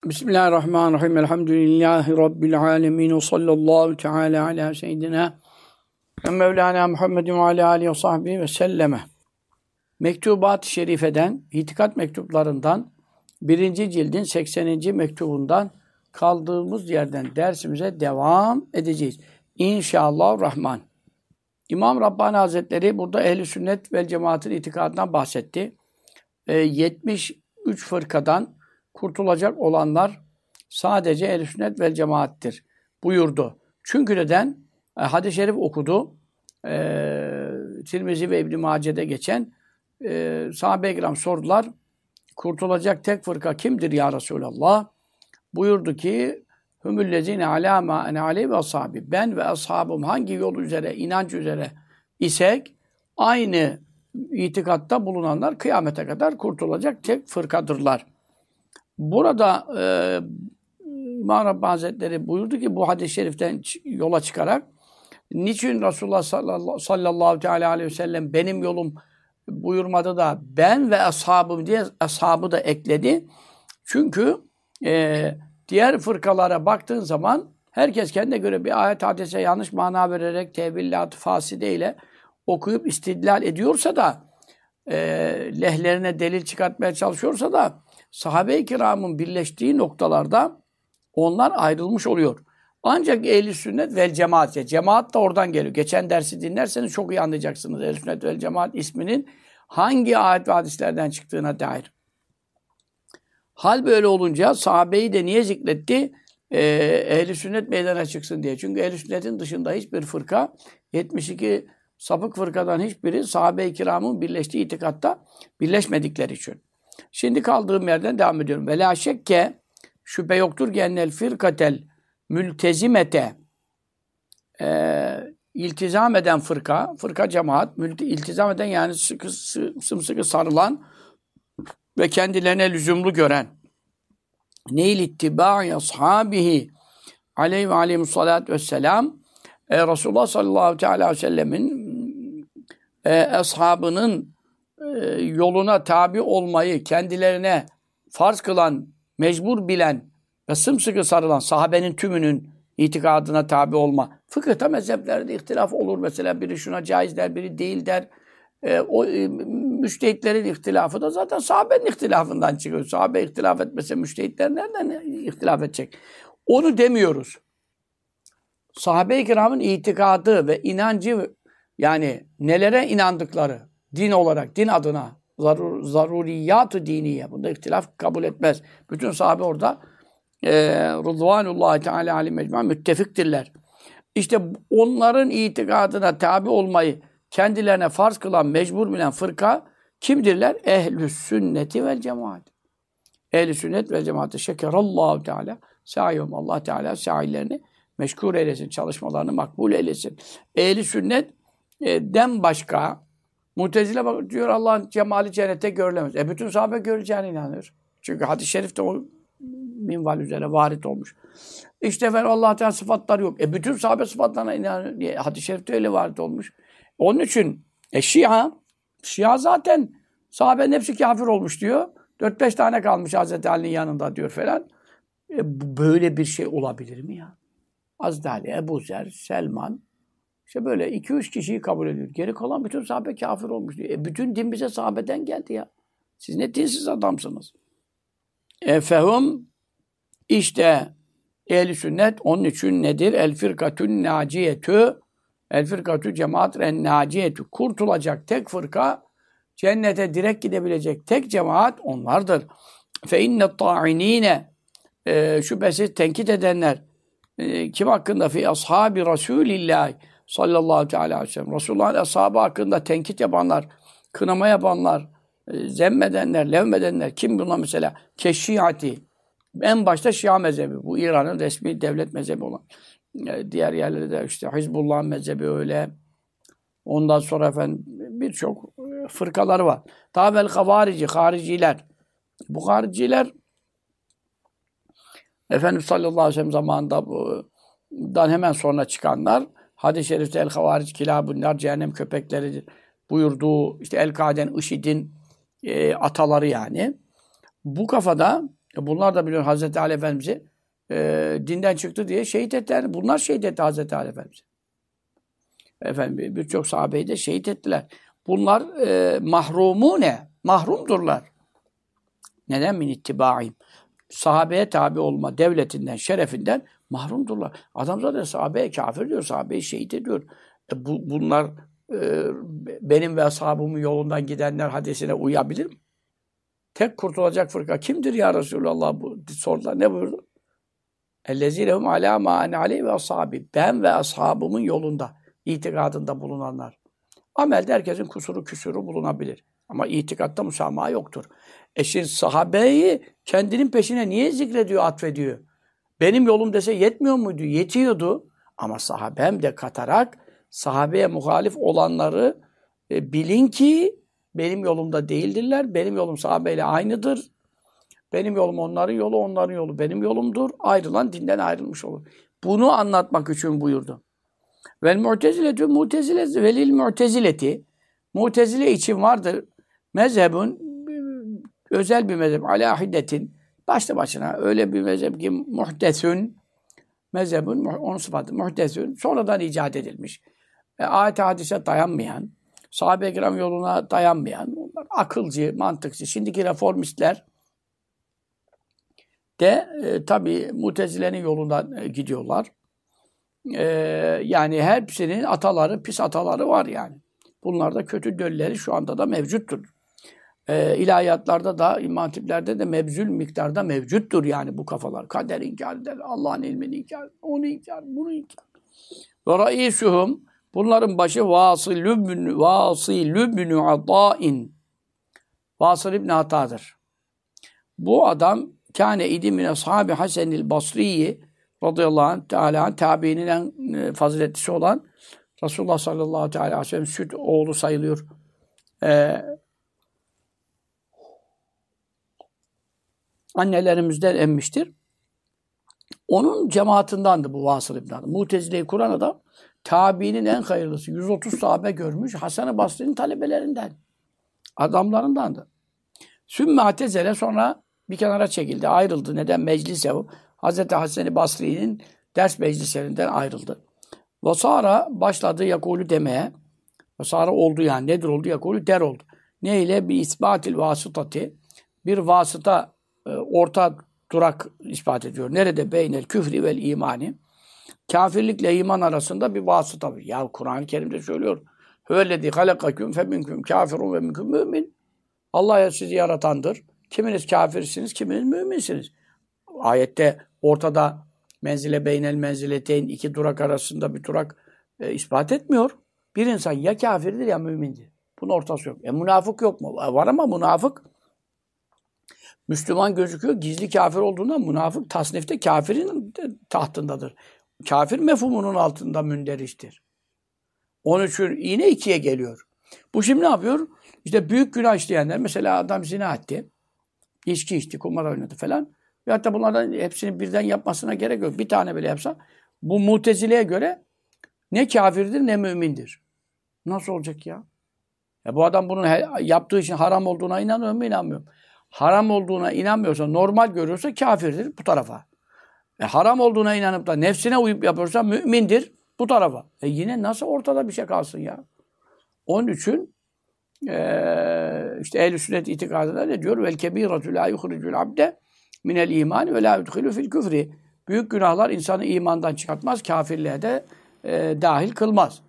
Bismillahirrahmanirrahim. Elhamdülillahi Rabbil alemin. Ve sallallahu teala ala seyyidina ve Mevlana Muhammedin ve ala alihi ve sahbihi ve selleme. Mektubat-ı Şerife'den, itikat mektuplarından, 1. cildin 80. mektubundan kaldığımız yerden dersimize devam edeceğiz. İnşallahurrahman. İmam Rabbani Hazretleri burada Ehl-i Sünnet vel Cemaat'in itikadından bahsetti. 73 fırkadan kurtulacak olanlar sadece Ehl-i Sünnet vel Cemaat'tir buyurdu. Çünkü neden? Hadis-i şerif okudu. Tirmizi ve İbn-i Mace'de geçen sahabe-i kiram sordular. Kurtulacak tek fırka kimdir ya Resulallah? Buyurdu ki Hümüllezine alâ mâ ene aleyh ve ashabi. Ben ve ashabım hangi yol üzere, inanç üzere isek aynı itikatta bulunanlar kıyamete kadar kurtulacak tek fırkadırlar. Burada İmam Rabbani Hazretleri buyurdu ki bu hadis-i şeriften yola çıkarak niçin Resulullah sallallahu teala aleyhi ve sellem benim yolum buyurmadı da ben ve ashabım diye ashabı da ekledi. Çünkü diğer fırkalara baktığın zaman herkes kendine göre bir ayet hadise yanlış mana vererek tevillat-ı faside ile okuyup istidlal ediyorsa da lehlerine delil çıkartmaya çalışıyorsa da sahabe-i kiramın birleştiği noktalarda onlar ayrılmış oluyor. Ancak ehl-i sünnet vel cemaat, cemaat da oradan geliyor. Geçen dersi dinlerseniz çok iyi anlayacaksınız. Ehl-i sünnet vel cemaat isminin hangi ayet ve hadislerden çıktığına dair. Hal böyle olunca sahabeyi de niye zikretti? Ehl-i sünnet meydana çıksın diye. Çünkü ehl-i sünnetin dışında hiçbir fırka, 72 sapık fırkadan hiçbiri sahabe-i kiramın birleştiği itikatta birleşmedikleri için. Şimdi kaldığım yerden devam ediyorum. Ve la şekke, şüphe yoktur ki ennel firkatel mültezimete, iltizam eden fırka cemaat, iltizam eden yani sımsıkı sarılan ve kendilerine lüzumlu gören, neil ittiba'i ashabihi aleyhi ve aleyhimussalatu vesselam, Resulullah sallallahu aleyhi ve sellemin ashabının yoluna tabi olmayı kendilerine farz kılan, mecbur bilen ve sımsıkı sarılan sahabenin tümünün itikadına tabi olma. Fıkıhta mezheplerde ihtilaf olur. Mesela biri şuna caiz der, biri değil der. Müştehitlerin ihtilafı da zaten sahabenin ihtilafından çıkıyor. Sahabe ihtilaf etmese müştehitler nereden ihtilaf edecek? Onu demiyoruz. Sahabe-i kiramın itikadı ve inancı, yani nelere inandıkları, din olarak, din adına zaruriyat-ı diniye. Bunda ihtilaf kabul etmez. Bütün sahabe orada Rıdvanullahi Teala aleyhi mecmu'a müttefiktirler. İşte onların itikadına tabi olmayı kendilerine farz kılan, mecbur bilen fırka kimdirler? Ehl-i sünneti vel cemaat. Ehl-i sünnet vel cemaat. Şekerallahu Teala sa'yum. Allah Teala sa'illerini meşgul eylesin, çalışmalarını makbul eylesin. Ehl-i sünnetten başka Mutezile diyor Allah'ın cemali cennette görülemez. Bütün sahabe göreceğine inanıyor. Çünkü hadis-i şerifte o minval üzere varit olmuş. İşte Allah Teala sıfatları yok. Bütün sahabe sıfatlarına inanıyor diye hadis-i şerifte öyle varit olmuş. Onun için Şia zaten sahabenin hepsi kafir olmuş diyor. 4-5 tane kalmış Hazreti Ali'nin yanında diyor falan. Böyle bir şey olabilir mi ya? Hazreti Ali, Ebu Zer, Selman, İşte böyle 2-3 kişiyi kabul ediyor. Geri kalan bütün sahabe kafir olmuş diyor. Bütün din bize sahabeden geldi ya. Siz ne dinsiz adamsınız. Fehum işte ehl-i sünnet onun için nedir? El firkatun naciyetü, el firkatü cemaat en naciyetü. Kurtulacak tek fırka, cennete direkt gidebilecek tek cemaat onlardır. Fe inne ta'inine, şüphesiz tenkit edenler kim hakkında? Fi ashabi Resulillah sallallahu teala aleyhi ve sellem. Resulullah'ın ashabı hakkında tenkit yapanlar, kınama yapanlar, zemmedenler, levmedenler. Kim bunlar mesela? Keşşiati. En başta Şia mezhebi. Bu İran'ın resmi devlet mezhebi olan. Diğer yerlerde de işte Hizbullah mezhebi öyle. Ondan sonra efendim birçok fırkaları var. Tavel havarici, hariciler. Bu hariciler Efendimiz sallallahu aleyhi ve sellem zamanından hemen sonra çıkanlar, hadis-i şerifte el-havaric kilâbunlar, cehennem köpekleridir buyurduğu, işte El-Kaden, IŞİD'in ataları yani. Bu kafada Bunlar da biliyor Hazreti Ali Efendimiz'i dinden çıktı diye şehit ettiler. Bunlar şehit etti Hazreti Ali Efendimiz'i. Efendim birçok sahabeyi de şehit ettiler. Bunlar mahrumune, mahrumdurlar. Neden? Min ittibaim. Sahabeye tabi olma devletinden, şerefinden mahrumdurlar. Adam zaten sahabeye kafir diyor, sahabeyi şehit ediyor. Bunlar benim ve ashabımın yolundan gidenler hadisine uyabilir mi? Tek kurtulacak fırka kimdir ya Resulallah? Bu sordular. Ne buyurdu? Ellezîlehum alâ mâ ene aleyhi ve ashabi. Ben ve ashabımın yolunda, itikadında bulunanlar. Amelde herkesin kusuru küsuru bulunabilir. Ama itikatta müsamaha yoktur. Şimdi sahabeyi kendinin peşine niye zikrediyor, atfediyor? Benim yolum dese yetmiyor muydu? Yetiyordu. Ama sahabem de katarak sahabeye muhalif olanları bilin ki benim yolumda değildirler. Benim yolum sahabeyle aynıdır. Benim yolum onların yolu, onların yolu benim yolumdur. Ayrılan dinden ayrılmış olur. Bunu anlatmak için buyurdu. Vel mu'teziletü mu'tezile velil mu'tezileti. Mu'tezile için vardır mezhebun, özel bir mezhep, ala hiddetin, başlı başına öyle bir mezhep ki muhdesün, mezhebun, onun sıfatı muhdesün, sonradan icat edilmiş. Ayet-i hadise dayanmayan, sahabe-i kiram yoluna dayanmayan, onlar akılcı, mantıkçı. Şimdiki reformistler de tabii Mutezile'nin yolundan gidiyorlar. Yani hepsinin ataları, pis ataları var yani. Bunlar da kötü dölleri şu anda da mevcuttur. İlahiyatlarda da, İmam Hatiplerde de mebzül miktarda mevcuttur yani bu kafalar. Kader inkar eder, Allah'ın ilmini inkar eder, onu inkar, bunu inkar. Ve raîsuhum, bunların başı Vasıl ibn Ata'in. Vasıl ibn Ata'dır. Bu adam kâne idi min ashabi Hasenil Basri'yi radıyallahu anh tabiinin en faziletlisi olan Resulullah sallallahu aleyhi ve sellem süt oğlu sayılıyor. Annelerimizden emmiştir. Onun cemaatindandı bu Vasıl İbn Adam. Mutezile'yi kuran adam tabiinin en hayırlısı. 130 sahabe görmüş. Hasan-ı Basri'nin talebelerinden. Adamlarındandı. Sümme atezele, sonra bir kenara çekildi. Ayrıldı. Neden? Meclise o. Hazreti Hasan-ı Basri'nin ders meclislerinden ayrıldı. Vasara başladı yakulü demeye. Vasara oldu yani. Nedir oldu? Yakulü der oldu. Ne ile? Bir isbatil vasıtati. Bir vasıta, orta durak ispat ediyor. Nerede? Beynel küfri vel imani. Kafirlikle iman arasında bir vasıta. Ya Kur'an-ı Kerim'de söylüyor. Hüvellezî halakaküm feminküm kafirun ve minküm mümin. Allah sizi yaratandır. Kiminiz kafirsiniz, kiminiz müminsiniz. Ayette ortada menzile beynel menzileteyn, iki durak arasında bir durak ispat etmiyor. Bir insan ya kafirdir ya mümindir. Bunun ortası yok. Münafık yok mu? Var ama münafık Müslüman gözüküyor. Gizli kafir olduğundan münafık tasnifte kafirin tahtındadır. Kafir mefhumunun altında münderiştir. Onun için yine ikiye geliyor. Bu şimdi ne yapıyor? İşte büyük günah işleyenler, mesela adam zina etti, içki içti, kumar oynadı falan. Ve hatta bunlardan hepsini birden yapmasına gerek yok. Bir tane bile yapsa, bu Mutezile'ye göre ne kafirdir ne mümindir. Nasıl olacak ya? Bu adam bunun yaptığı için haram olduğuna inanıyor mu, inanmıyor mu? Haram olduğuna inanmıyorsa, normal görüyorsa kafirdir bu tarafa. Haram olduğuna inanıp da nefsine uyup yapıyorsa mümindir bu tarafa. Yine nasıl ortada bir şey kalsın ya? Onun için işte ehl-i sünnet itikadında ne diyor? Vel kebîratü lâ yuhricul abde minel iman ve lâ yudhilü fil küfri. Büyük günahlar insanı imandan çıkartmaz, kafirliğe de dahil kılmaz.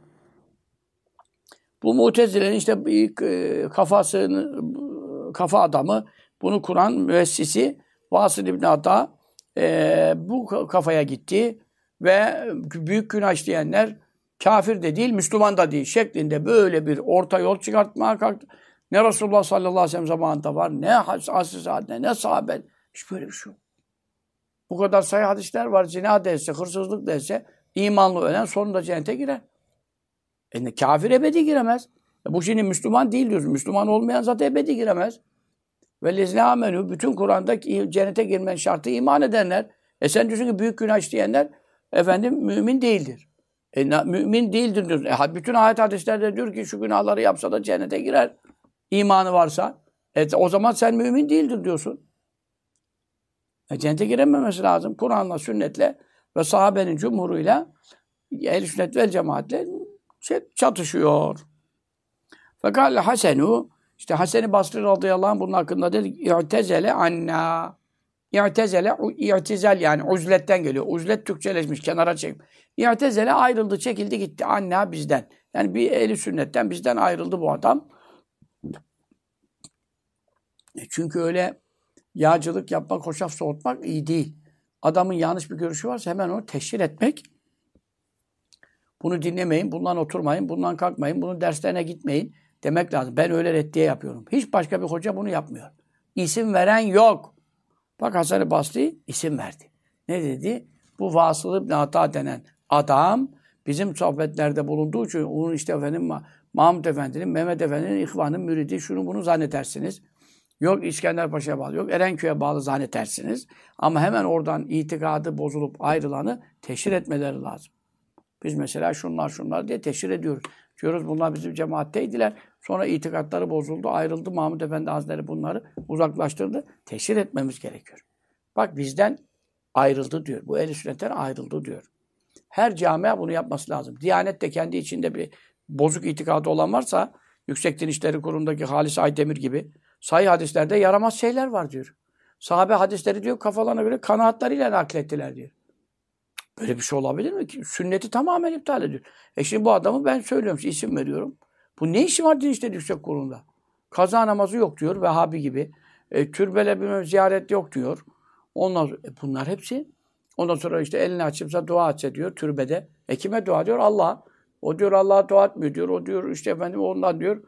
Bu Mutezile'nin işte kafa adamı, bunu kuran müessisi Vasıl İbn Ata bu kafaya gitti ve büyük günah işleyenler kafir de değil, Müslüman da değil şeklinde böyle bir orta yol çıkartmaya kalktı. Ne Resulullah sallallahu aleyhi ve sellem zamanında var, ne asr-ı saadette, ne sahabe. Hiç böyle bir şey yok. Bu kadar sayı hadisler var. Zina dese, hırsızlık dese, imanlı ölen sonunda cennete girer. Kafir ebedi giremez. Bu şimdi Müslüman değil diyorsun. Müslüman olmayan zaten ebedi giremez. Vellezine amenü, bütün Kur'an'da cennete girmenin şartı iman edenler. Sen diyorsun ki büyük günah işleyenler mümin değildir. Mümin değildir diyorsun. Bütün ayet hadislerde diyor ki şu günahları yapsa da cennete girer. İmanı varsa. O zaman sen mümin değildir diyorsun. Cennete girememesi lazım. Kur'an'la, sünnetle ve sahabenin cumhuruyla ehl-i sünnet vel cemaatle çatışıyor. Fakat Hasenu, işte Hasan-ı Basri radıyallahu anh bunun hakkında dedi, i'tezele anna. İ'tizel yani uzletten geliyor. Uzlet Türkçeleşmiş, kenara çek. İ'tezele ayrıldı, çekildi gitti. Anna bizden. Yani bir ehl-i sünnetten bizden ayrıldı bu adam. Çünkü öyle yağcılık yapmak, hoşaf soğutmak iyi değil. Adamın yanlış bir görüşü varsa hemen onu teşhir etmek. Bunu dinlemeyin, bundan oturmayın, bundan kalkmayın, bunun derslerine gitmeyin demek lazım. Ben öyle reddiye yapıyorum. Hiç başka bir hoca bunu yapmıyor. İsim veren yok. Bak Hasan-ı Basri isim verdi. Ne dedi? Bu Vasıl İbn Ata denen adam bizim sohbetlerde bulunduğu için onun işte efendim Mahmud Efendi'nin, Mehmet Efendi'nin, İhvan'ın müridi şunu bunu zannedersiniz. Yok İskender Paşa'ya bağlı, yok Erenköy'e bağlı zannedersiniz. Ama hemen oradan itikadı bozulup ayrılanı teşhir etmeleri lazım. Biz mesela şunlar diye teşhir ediyoruz. Diyoruz bunlar bizim cemaatteydiler. Sonra itikatları bozuldu, ayrıldı. Mahmud Efendi Hazretleri bunları uzaklaştırdı. Teşhir etmemiz gerekiyor. Bak bizden ayrıldı diyor. Bu ehl-i sünnetten ayrıldı diyor. Her camia bunu yapması lazım. Diyanet de kendi içinde bir bozuk itikadı olan varsa Yüksek Din İşleri Kurulu'ndaki Halis Aydemir gibi sahih hadislerde yaramaz şeyler var diyor. Sahabe hadisleri diyor kafalarına göre kanaatlarıyla naklettiler diyor. Böyle bir şey olabilir mi ki? Sünneti tamamen iptal ediyor. Şimdi bu adamı ben söylüyorum, isim veriyorum. Bu ne işi var Din İşleri Yüksek Kurulu'nda? Kaza namazı yok diyor, Vehhabi gibi. Türbele bilmem ziyaret yok diyor. Ondan sonra, bunlar hepsi. Ondan sonra işte elini açıpsa dua etse diyor türbede. Kime dua diyor? Allah. O diyor Allah'a dua etmiyor diyor. O diyor işte efendim ondan diyor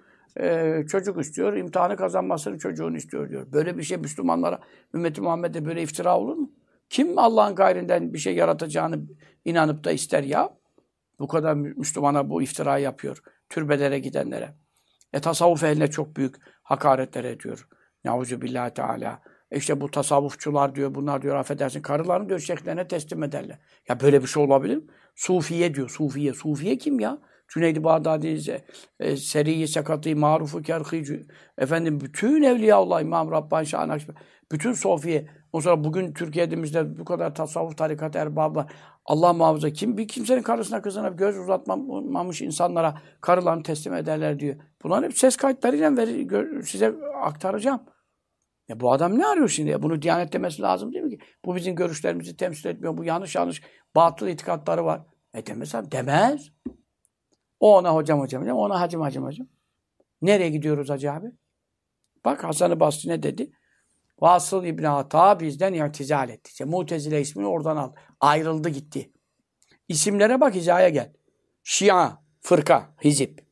çocuk istiyor. İmtihanı kazanmasını çocuğunu istiyor diyor. Böyle bir şey Müslümanlara, ümmeti Muhammed'e böyle iftira olur mu? Kim Allah'ın gayrinden bir şey yaratacağını inanıp da ister ya? Bu kadar Müslümana bu iftira yapıyor. Türbelere gidenlere. Tasavvuf ehline çok büyük hakaretler ediyor. Nauzubillahi Teala. İşte bu tasavvufçular diyor, bunlar diyor affedersin karılarını diyor şeyhlerine teslim ederler. Ya böyle bir şey olabilir mi? Sufiye diyor, Sufiye. Sufiye kim ya? Cüneyd-i Bağdadi, Seri-i Sekatî, Maruf-u Kerhî, efendim bütün Evliyaullah, İmam Rabbani, Şah-ı Nakşibend, bütün Sufiye. O sonra bugün Türkiye'de bu kadar tasavvuf tarikat erbabı var. Allah muhafaza bir kimsenin karısına kızına göz uzatmamış insanlara karılarını teslim ederler diyor. Bunların hep ses kayıtlarıyla size aktaracağım. Bu adam ne arıyor şimdi? Bunu Diyanet demesi lazım değil mi ki? Bu bizim görüşlerimizi temsil etmiyor. Bu yanlış batıl itikatları var. Demez abi. Demez. O ona hocam, ona hacım. Nereye gidiyoruz hacı abi? Bak Hasan-ı Basri ne dedi? Vasıl İbn Ata bizden i'tizal etti. İşte Mu'tezile ismini oradan aldı. Ayrıldı gitti. İsimlere bak hizaya gel. Şia, fırka, hizip.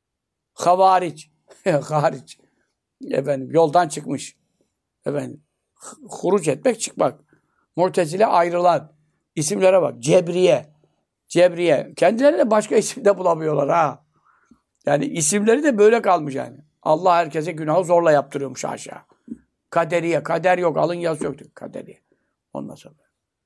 Havaric, hariç. Efendim yoldan çıkmış. Efendim huruc etmek çıkmak. Mu'tezile ayrılan. İsimlere bak. Cebriye. Kendileri de başka isim de bulamıyorlar ha. Yani isimleri de böyle kalmış yani. Allah herkese günahı zorla yaptırıyormuş aşağı. Kaderiye. Kader yok. Alın yazı yok diyor. Kaderiye. Ondan sonra.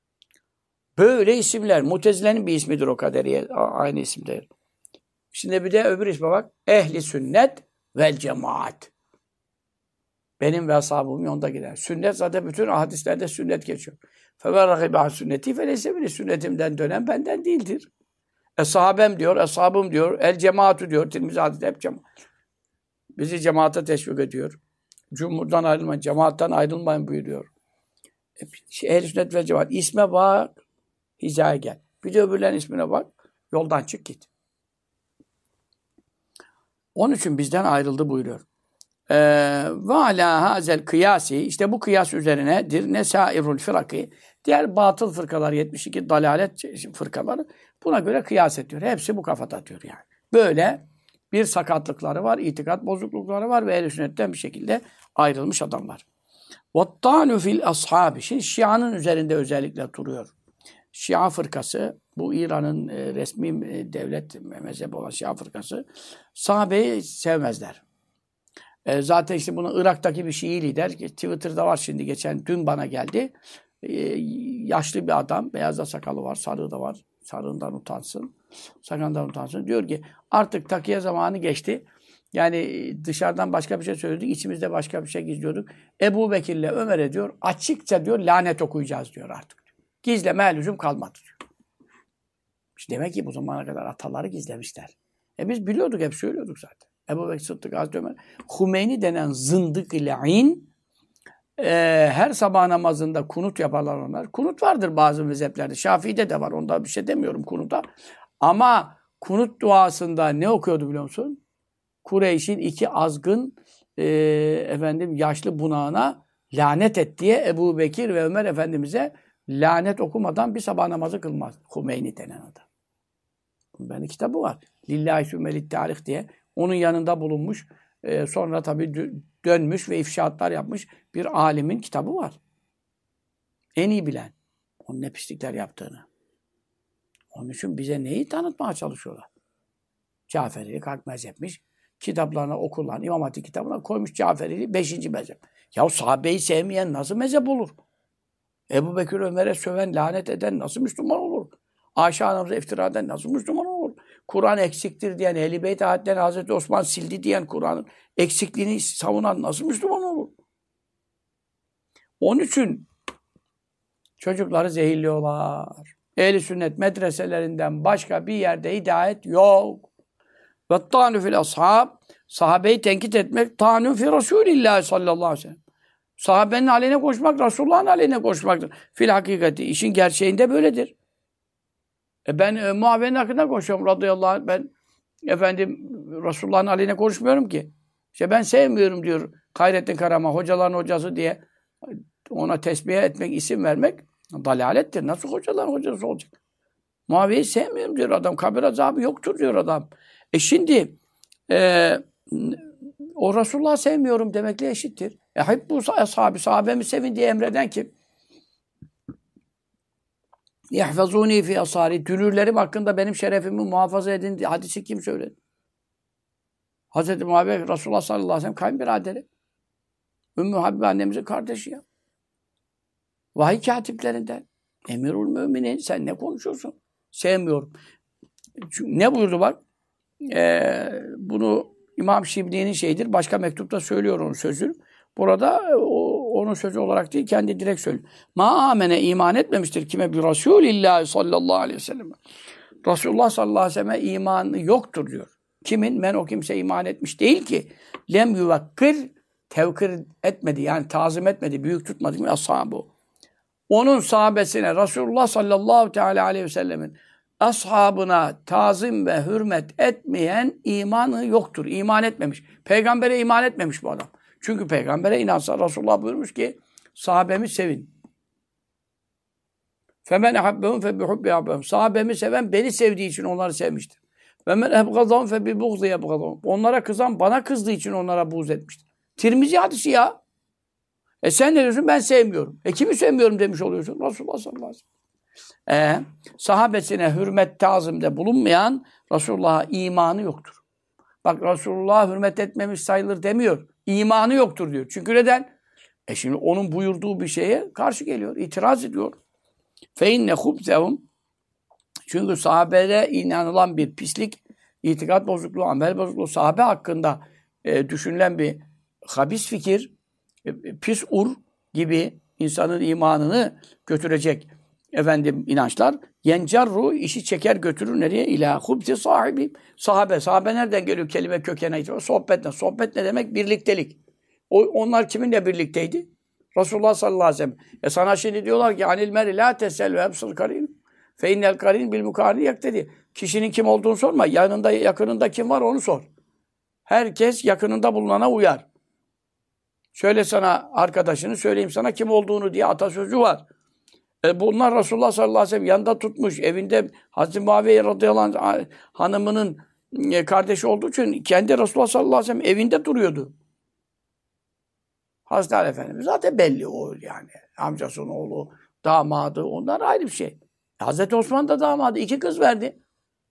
Böyle isimler. Mutezile'nin bir ismidir o kaderiye. Aynı isimde. Şimdi bir de öbür isme bak. Ehli sünnet vel cemaat. Benim ve ashabımın yolunda gider. Sünnet zaten bütün hadislerde sünnet geçiyor. فَمَنْ رَغِبَ عَنْ sünneti فَلَيْسَ مِنِّي Sünnetimden dönen benden değildir. Sahabem diyor, ashabım diyor, el cemaatu diyor. Tirmizi hadiste hep cemaat. Bizi cemaate teşvik ediyor. Cumhurdan ayrılmayın, cemaatten ayrılmayın buyuruyor. Ehl-i sünnet ve cemaat. İsme bak, hizaya gel. Bir de öbürlerin ismine bak, yoldan çık git. Onun için bizden ayrıldı buyuruyor. Ve alâ hazel kıyasi, işte bu kıyas üzerinedir nesairul fıraki, diğer batıl fırkalar 72 dalalet fırkaları buna göre kıyas ediyor. Hepsi bu kafada diyor yani. Böyle bir sakatlıkları var, itikat bozuklukları var ve ehl-i sünnetten bir şekilde ayrılmış adamlar. وَالطَّعْنُ fil ashabi. Şimdi Şia'nın üzerinde özellikle duruyor. Şia fırkası, bu İran'ın resmi devlet mezhebi olan Şia fırkası, sahabeyi sevmezler. Zaten işte bunu Irak'taki bir Şii lider, Twitter'da var şimdi dün bana geldi. Yaşlı bir adam, beyaz da sakalı var, sarığı da var. Sarığından utansın, sakalından utansın. Diyor ki artık takiye zamanı geçti. Yani dışarıdan başka bir şey söyledik, içimizde başka bir şey gizliyorduk. Ebu Bekir'le Ömer'e diyor, açıkça diyor, lanet okuyacağız diyor artık. Gizleme lüzum kalmadı diyor. İşte demek ki bu zamana kadar ataları gizlemişler. Biz biliyorduk, hep söylüyorduk zaten. Ebu Bekir Sıddık, Hazreti Ömer. Hümeyni denen zındık ile her sabah namazında kunut yaparlar onlar. Kunut vardır bazı mezheplerde. Şafii'de de var. Onda bir şey demiyorum kunuta. Ama kunut duasında ne okuyordu biliyor musun? Kureyş'in iki azgın yaşlı bunağına lanet et diye Ebu Bekir ve Ömer Efendimiz'e lanet okumadan bir sabah namazı kılmaz. Hümeyni denen adam. Bunun kitabı var. Lillahi Sümmelit Tarih diye. Onun yanında bulunmuş. Sonra tabii dönmüş ve ifşaatlar yapmış bir alimin kitabı var. En iyi bilen. Onun ne pislikler yaptığını. Onun için bize neyi tanıtmaya çalışıyorlar? Caferili kalk mezhepmiş. Kitaplarına okurlar. İmam Hatip kitabına koymuş Caferili 5. mezhep. Ya sahabeyi sevmeyen nasıl mezhep olur? Ebu Bekir Ömer'e söven, lanet eden nasıl Müslüman olur? Ayşe anamıza iftira eden nasıl Müslüman olur? Kur'an eksiktir diyen, Ehl-i Beyt ayetlerini Hazreti Osman sildi diyen, Kur'an'ın eksikliğini savunan nasıl Müslüman olur? Onun için çocukları zehirliyorlar. Ehl-i sünnet medreselerinden başka bir yerde hidayet yok. Ve ta'nu fil ashab, sahabeyi tenkit etmek, ta'nu fi Resulillah sallallahu aleyhi ve sellem. Sahabenin aleyhine koşmak, Resulullah'ın aleyhine koşmaktır. Fil hakikati, işin gerçeğinde böyledir. Ben Muaviye'nin hakkında koşuyorum radıyallahu anh. Ben Resulullah'ın aleyhine konuşmuyorum ki. İşte ben sevmiyorum diyor Hayrettin Karaman, hocaların hocası diye ona tesbih etmek, isim vermek dalalettir. Nasıl hocaların hocası olacak? Muaviye'yi sevmiyorum diyor adam. Kabir azabı yoktur diyor adam. Şimdi o Resulullah'ı sevmiyorum demekle eşittir. Hep bu sahabemi sevin diye emreden kim? Yahfazuni fi asari. Dünürlerim hakkında benim şerefimi muhafaza edin diye hadisi kim söyledi? Hazreti Muaviye Resulullah sallallahu aleyhi ve sellem kayınbiraderi. Ümmü Habibe annemizin kardeşi ya. Vahiy katiplerinden. Emirül müminin. Sen ne konuşuyorsun? Sevmiyorum. Ne buyurdu bak? Bunu İmam Şibli'nin şeyidir. Başka mektupta söylüyor onun sözü. Burada onun sözü olarak değil, kendi direkt söylüyor. Ma amene iman etmemiştir kime bir Resulillah sallallahu aleyhi ve sellem. Resulullah sallallahu aleyhi ve sellem imanı yoktur diyor. Kimin? Men o kimse iman etmiş değil ki. Lem yuvakkir, tevkir etmedi. Yani tazim etmedi, büyük tutmadı mı ashabı. Onun sahabesine Resulullah sallallahu teala aleyhi ve sellemin ashabına tazim ve hürmet etmeyen imanı yoktur. İman etmemiş. Peygambere iman etmemiş bu adam. Çünkü peygambere inansa Resulullah buyurmuş ki sahabemi sevin. Femen ehabbehum fe bihubbi ehabbehum. Sahabemi seven beni sevdiği için onları sevmiştir. Ve men ebgazahum fe bi buğzi ebgazahum. Onlara kızan bana kızdığı için onlara buğz etmiştir. Tirmizi hadisi ya. Sen ne diyorsun? Ben sevmiyorum. Kimi sevmiyorum demiş oluyorsun? Resulullah sallallahu aleyhi ve sellem. Sahabesine hürmet tazimde bulunmayan Resulullah'a imanı yoktur. Bak Resulullah'a hürmet etmemiş sayılır demiyor. İmanı yoktur diyor. Çünkü neden? Şimdi onun buyurduğu bir şeye karşı geliyor. İtiraz ediyor. فَاِنَّ خُبْزَهُمْ Çünkü sahabede inanılan bir pislik, itikat bozukluğu, amel bozukluğu, sahabe hakkında düşünülen bir habis fikir, pis gibi insanın imanını götürecek inançlar. Yencarru işi çeker götürür nereye? İlâ hubzi sahibi. Sahabe nereden geliyor kelime kökene itibar? Sohbetten. Sohbet ne demek? Birliktelik. Onlar kiminle birlikteydi? Resulullah sallallahu aleyhi ve sellem. Sana şimdi diyorlar ki anil meri la tesel ve hepsil karin. Fe innel karin bil mukari yaktedi. Kişinin kim olduğunu sorma. Yanında, yakınında kim var onu sor. Herkes yakınında bulunana uyar. Söyle sana arkadaşını, söyleyeyim sana kim olduğunu diye atasözü var. Bunlar Resulullah sallallahu aleyhi ve sellem yanında tutmuş. Evinde Hazreti Muaviye radıyallahu anh hanımının kardeşi olduğu için kendi Resulullah sallallahu aleyhi ve sellem evinde duruyordu. Hazreti Ali Efendimiz zaten belli o yani. Amcasının oğlu, damadı onlar ayrı bir şey. Hazreti Osman da damadı. 2 kız verdi.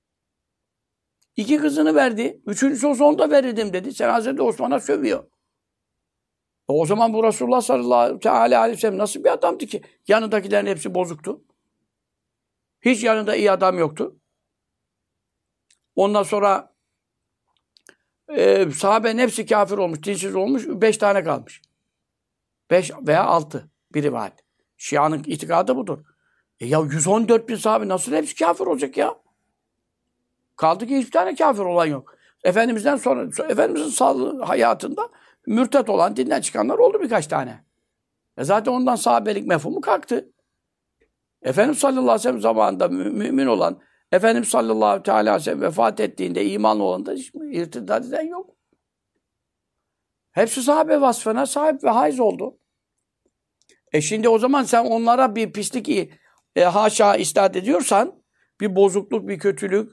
2 kızını verdi. 3.'sü olsa onu da verirdim dedi. Sen Hazreti Osman'a sövüyor. O zaman bu Resulullah sallallahu aleyhi ve sellem nasıl bir adamdı ki? Yanındakilerin hepsi bozuktu. Hiç yanında iyi adam yoktu. Ondan sonra Sahabenin hepsi kafir olmuş, dinsiz olmuş, 5 tane kalmış. 5 veya 6 bir rivayet. Şia'nın itikadı budur. Ya 114 bin sahabe nasıl hepsi kafir olacak ya? Kaldı ki hiçbir tane kafir olan yok. Efendimiz'den sonra, Efendimiz'in hayatında mürtet olan, dinden çıkanlar oldu birkaç tane. Zaten ondan sahabelik mefhumu kalktı. Efendimiz sallallahu aleyhi ve sellem zamanında mümin olan, Efendimiz sallallahu aleyhi ve sellem vefat ettiğinde imanlı olan da hiç irtidat eden yok. Hepsi sahabe vasfına sahip ve haiz oldu. Şimdi o zaman sen onlara bir pislik haşa isnat ediyorsan, bir bozukluk, bir kötülük,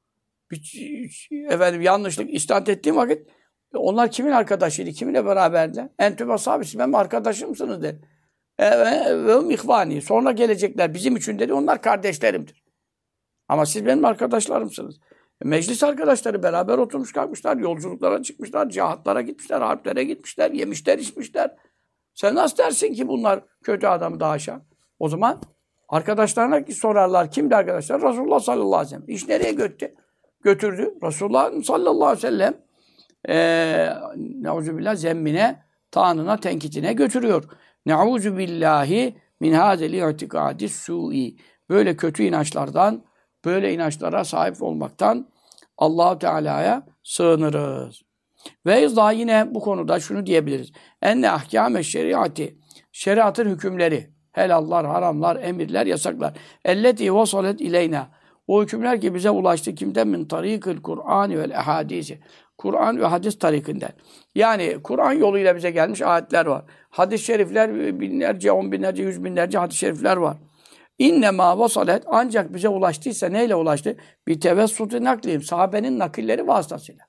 yanlışlık isnat ettiğin vakit onlar kimin arkadaşıydı, kiminle beraberdi? Entüm ashabisi, benim arkadaşımsınız dedi. Ve ihvani. Sonra gelecekler bizim için dedi, onlar kardeşlerimdir. Ama siz benim arkadaşlarımsınız. Meclis arkadaşları beraber oturmuş kalkmışlar, yolculuklara çıkmışlar, cihatlara gitmişler, harplere gitmişler, yemişler, içmişler. Sen nasıl dersin ki bunlar kötü adam daha aşağı? O zaman arkadaşlarına sorarlar. Kimdi arkadaşlar? Resulullah sallallahu aleyhi ve sellem. İş nereye götürdü? Resulullah sallallahu aleyhi ve sellem neuzubillah zemmine, taanına, tenkitine götürüyor. Neuzu billahi min hazel i'tikadi su'i. Böyle kötü inançlardan, böyle inançlara sahip olmaktan Allah-u Teala'ya sığınırız. Ve daha yine bu konuda şunu diyebiliriz. Enne ahkâme şeriatı, şeriatın hükümleri, helallar, haramlar, emirler, yasaklar. Elleti vasalet ileyna. O hükümler ki bize ulaştı kimden? Min tarikil Kur'an vel ehadisi. Kur'an ve hadis tarikinden. Yani Kur'an yoluyla bize gelmiş ayetler var. Hadis-i şerifler binlerce, 10 binlerce, 100 binlerce hadis-i şerifler var. İnnemâ vasalet, ancak bize ulaştıysa neyle ulaştı? Bir tevessutu nakliyim. Sahabenin nakilleri vasıtasıyla.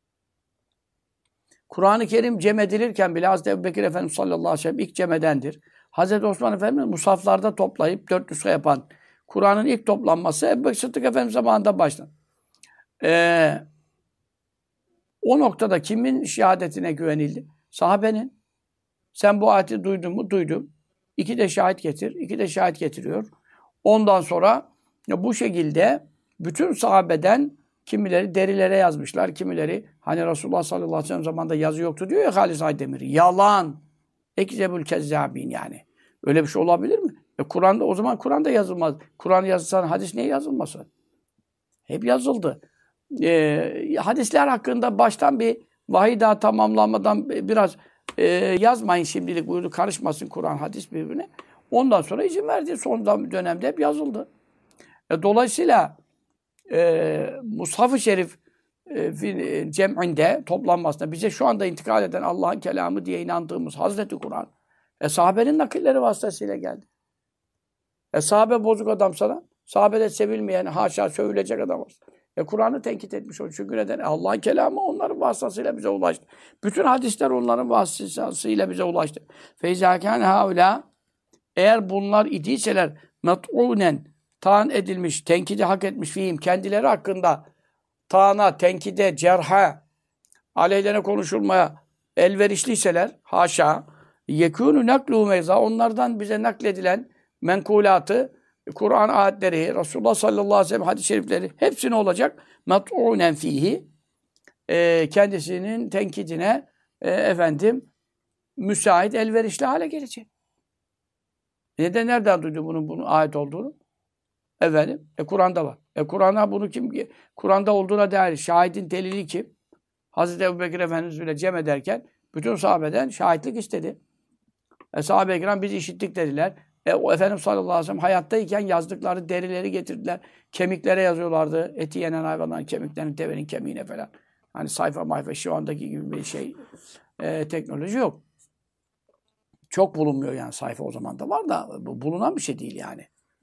Kur'an-ı Kerim cem edilirken bile Hazreti Ebubekir Efendimiz sallallahu aleyhi ve sellem ilk cem edendir. Hazreti Osman Efendimiz musaflarda toplayıp 4 nüsha yapan Kur'an'ın ilk toplanması Ebubekir Sıddık Efendimiz zamanında başladı. O noktada kimin şehadetine güvenildi? Sahabenin. Sen bu ayeti duydun mu? Duydum. 2 de şahit getir. 2 de şahit getiriyor. Ondan sonra bu şekilde bütün sahabeden kimileri derilere yazmışlar. Kimileri hani Resulullah sallallahu aleyhi ve sellem zamanında yazı yoktu diyor ya Halis Aydemir. Yalan. Ekzebül kezzabin yani. Öyle bir şey olabilir mi? Kur'an'da o zaman Kur'an'da yazılmaz. Kur'an yazılsan hadis niye yazılması? Hep yazıldı. Hadisler hakkında baştan bir vahiy daha tamamlanmadan biraz yazmayın şimdilik buyurdu. Karışmasın Kur'an, hadis birbirine. Ondan sonra izin verdi. Son dönemde hep yazıldı. Dolayısıyla Mushaf-ı Şerif cem'inde toplanmasında bize şu anda intikal eden Allah'ın kelamı diye inandığımız Hazreti Kur'an sahabenin nakilleri vasıtasıyla geldi. Sahabe bozuk adam sana. Sahabede sevilmeyen, haşa sövülecek adam olsun. Kur'an'ı tenkit etmiş o çünkü neden? Allah'ın kelamı onların vasıtasıyla bize ulaştı. Bütün hadisler onların vasıtasıyla bize ulaştı. Feyzâkâne haulâ, eğer bunlar idiyseler met'ûnen, taan edilmiş, tenkidi hak etmiş fihim, kendileri hakkında taana, tenkide, cerha, aleyhlerine konuşulmaya elverişliyseler, haşa, yekûnü naklû meyza, onlardan bize nakledilen menkulatı, Kur'an ayetleri, Resulullah sallallahu aleyhi ve sellem hadis-i şerifleri hepsi ne olacak? Met'ûnen fihi, kendisinin tenkidine müsait, elverişli hale gelecek. Neden, nereden duydu bunun ayet olduğunu? Kur'an'da var. Kur'an'a bunu Kur'an'da olduğuna dair şahidin delili kim? Hazreti Ebubekir Efendimiz bile cem ederken bütün sahabeden şahitlik istedi. Sahabe-i kiram biz işittik dediler. O Efendimiz sallallahu aleyhi ve sellem hayattayken yazdıkları derileri getirdiler. Kemiklere yazıyorlardı. Eti yenen hayvanların kemiklerini, devenin kemiğine falan. Hani sayfa mayfa şu andaki gibi bir şey teknoloji yok. Çok bulunmuyor yani, sayfa o zaman da var da bulunan bir şey değil yani.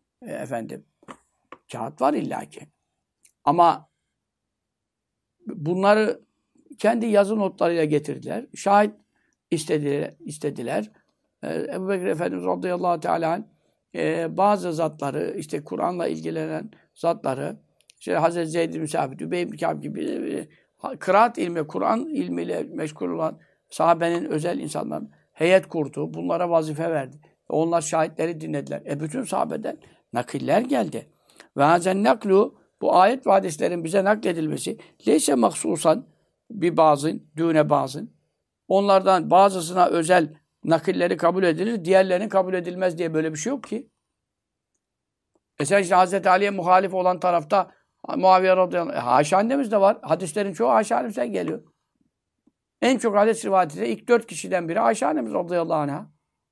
Kağıt var illaki. Ama bunları kendi yazı notlarıyla getirdiler. Şahit istediler. Ebubekir Efendimiz radıyallahu teala anh, bazı zatları, işte Kur'an'la ilgilenen zatları, işte Hazreti Zeyd bin Sabit, Übey bin Kâb gibi kıraat ilmi, Kur'an ilmiyle meşgul olan sahabenin özel insanların heyet kurdu. Bunlara vazife verdi. Onlar şahitleri dinlediler. Bütün sahabeden nakiller geldi. Ve hazen naklu, bu ayet ve hadislerin bize nakledilmesi leyse mahsusan, bir bazın, düğüne bazın. Onlardan bazısına özel nakilleri kabul edilir, diğerlerinin kabul edilmez diye böyle bir şey yok ki. Sen işte Hazreti Ali'ye muhalif olan tarafta Muaviye radıyallahu anh. Ayşe annemiz de var. Hadislerin çoğu Ayşe annemizden geliyor. En çok hadis rivayetiyle ilk 4 kişiden biri Ayşe annemiz radıyallahu anh'a.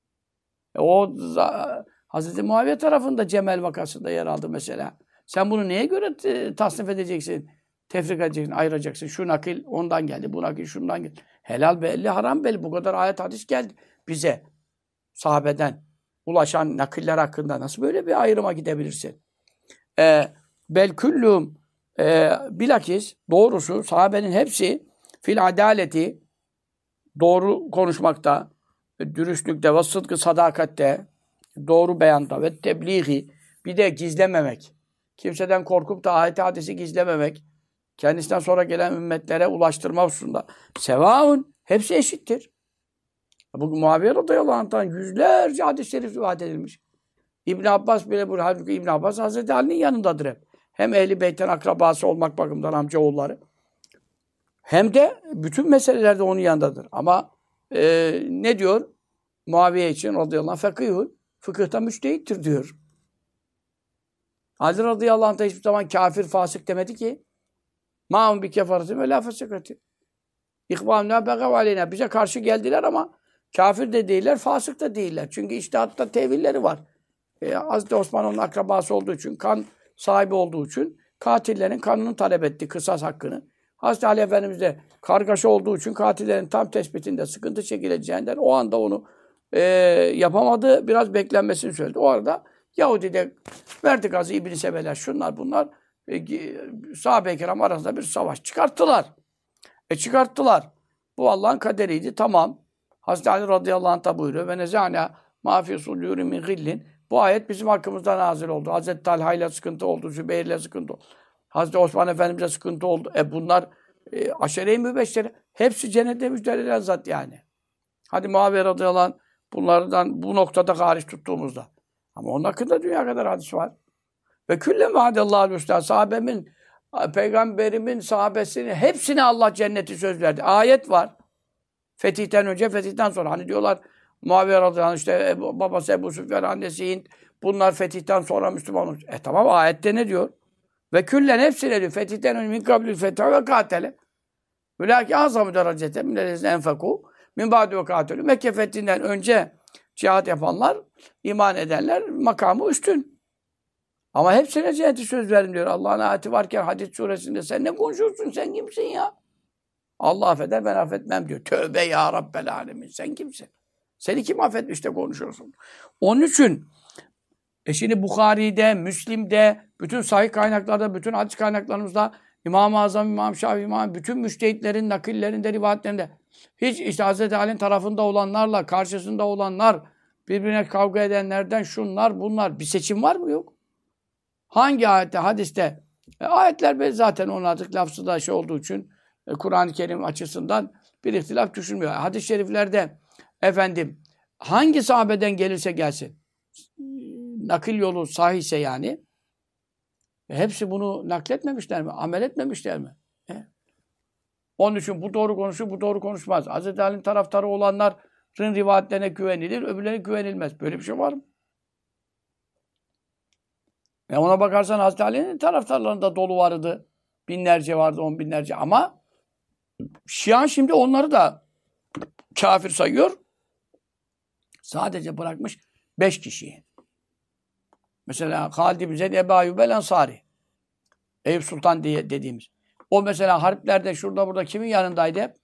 Hazreti Muaviye tarafında Cemel vakasında yer aldı mesela. Sen bunu neye göre tasnif edeceksin? Tefrik edeceksin, ayıracaksın. Şu nakil ondan geldi, bu nakil şundan geldi. Helal belli, haram belli. Bu kadar ayet hadis geldi bize. Sahabeden ulaşan nakiller hakkında nasıl böyle bir ayrıma gidebilirsin? Bel küllüm bilakis doğrusu sahabenin hepsi fil adaleti doğru konuşmakta, dürüstlükte ve sıdkı sadakatte, doğru beyanda ve tebliği bir de gizlememek. Kimseden korkup da ayet hadisi gizlememek. Kendisinden sonra gelen ümmetlere ulaştırma hususunda. Sevaun hepsi eşittir. Bu Muaviye radıyallahu anh'tan yüzlerce hadis-i şerif rivayet edilmiş. İbn Abbas bile bu. Halbuki İbn Abbas Hazreti Ali'nin yanındadır hep. Hem Ehl-i Beyt'ten akrabası olmak bakımından amcaoğulları. Hem de bütün meselelerde onun yanındadır. Ama ne diyor? Muaviye için radıyallahu anh fekihun. Fıkıhta müçtehittir diyor. Ali radıyallahu anh da hiçbir zaman kafir, fasık demedi ki. Ma'hum bi kefaretin ve la fesikati. İhvanuna begav aleyna. Bize karşı geldiler ama kafir de değiller, fasık da değiller. Çünkü içtihatta tevilleri var. Hazreti Osman onun akrabası olduğu için, kan sahibi olduğu için katillerin kanını talep etti, kısas hakkını. Hazreti Ali Efendimiz de kargaşa olduğu için katillerin tam tespitinde sıkıntı çekileceğinden o anda onu yapamadı. Biraz beklenmesini söyledi. O arada Yahudi de verdi gazı İbn-i Sebeler, şunlar bunlar sahabe-i kiram arasında bir savaş çıkarttılar. Çıkarttılar. Bu Allah'ın kaderiydi. Tamam. Hazreti Ali radıyallahu anh da buyuruyor. Ve nezâne mâfî sudûrî min gillin. Bu ayet bizim hakkımızda nazil oldu. Hazreti Talha ile sıkıntı oldu. Zübeyir ile sıkıntı oldu. Hazreti Osman Efendimiz'e sıkıntı oldu. Bunlar aşere-i mübeşşere. Hepsi cennette müjdeliler zat yani. Hadi Muaviye radıyallahu anh bunlardan bu noktada hariç tuttuğumuzda. Ama onun hakkında dünya kadar hadis var. Ve külle vaadallahu aleyhi sahabemin, peygamberimin sahabesini hepsine Allah cenneti söz verdi. Ayet var. Fetihten önce, fetihten sonra. Hani diyorlar Muaviye radıyallahu anh işte babası Ebu Süfyan, annesi Hint. Bunlar fetihten sonra Müslüman olmuş. Tamam ayette ne diyor? Ve küllen hepsine diyor. Fetihten önce min kablül fetih ve katele. Velakin azamü derecete minelezine enfekû min ba'di ve katelü. Mekke fethinden önce cihat yapanlar, iman edenler makamı üstün. Ama hepsine cenneti söz verin diyor. Allah'ın ayeti varken hadis suresinde sen ne konuşuyorsun? Sen kimsin ya? Allah affeder ben affetmem diyor. Tövbe ya Rabbel alemin. Sen kimsin? Seni kim affetmiş de konuşuyorsun? Onun için şimdi Bukhari'de, Müslim'de, bütün sahih kaynaklarda, bütün hadis kaynaklarımızda İmam-ı Azam, İmam Şafii, bütün müştehitlerin nakillerinde, rivayetlerinde hiç işte Hz. Ali'nin tarafında olanlarla, karşısında olanlar, birbirine kavga edenlerden şunlar, bunlar. Bir seçim var mı? Yok. Hangi ayette, hadiste? Ayetler zaten onun artık lafzı da şey olduğu için Kur'an-ı Kerim açısından bir ihtilaf düşünmüyor. Hadis-i şeriflerde efendim hangi sahabeden gelirse gelsin nakil yolu sahihse yani hepsi bunu nakletmemişler mi? Amel etmemişler mi? Onun için bu doğru konuşur, bu doğru konuşmaz. Hz. Ali'nin taraftarı olanların rivayetlerine güvenilir, öbürlerine güvenilmez. Böyle bir şey var mı? Ona bakarsan Hz. Ali'nin taraftarlarında dolu vardı. Binlerce vardı, 10 binlerce. Ama Şia şimdi onları da kafir sayıyor. Sadece bırakmış 5 kişiyi. Mesela Halid ibn Zeyd Ebu Ayyub el-Ensari. Eyüp Sultan diye dediğimiz. O mesela harplerde şurada burada kimin yanındaydı hep?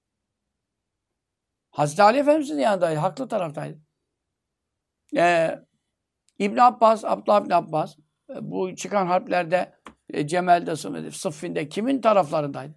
Hazreti Ali Efendimiz'in yanındaydı. Haklı taraftaydı. İbn Abbas, Abdullah ibn Abbas bu çıkan harplerde Cemel'de, Sıffin'de kimin taraflarındaydı?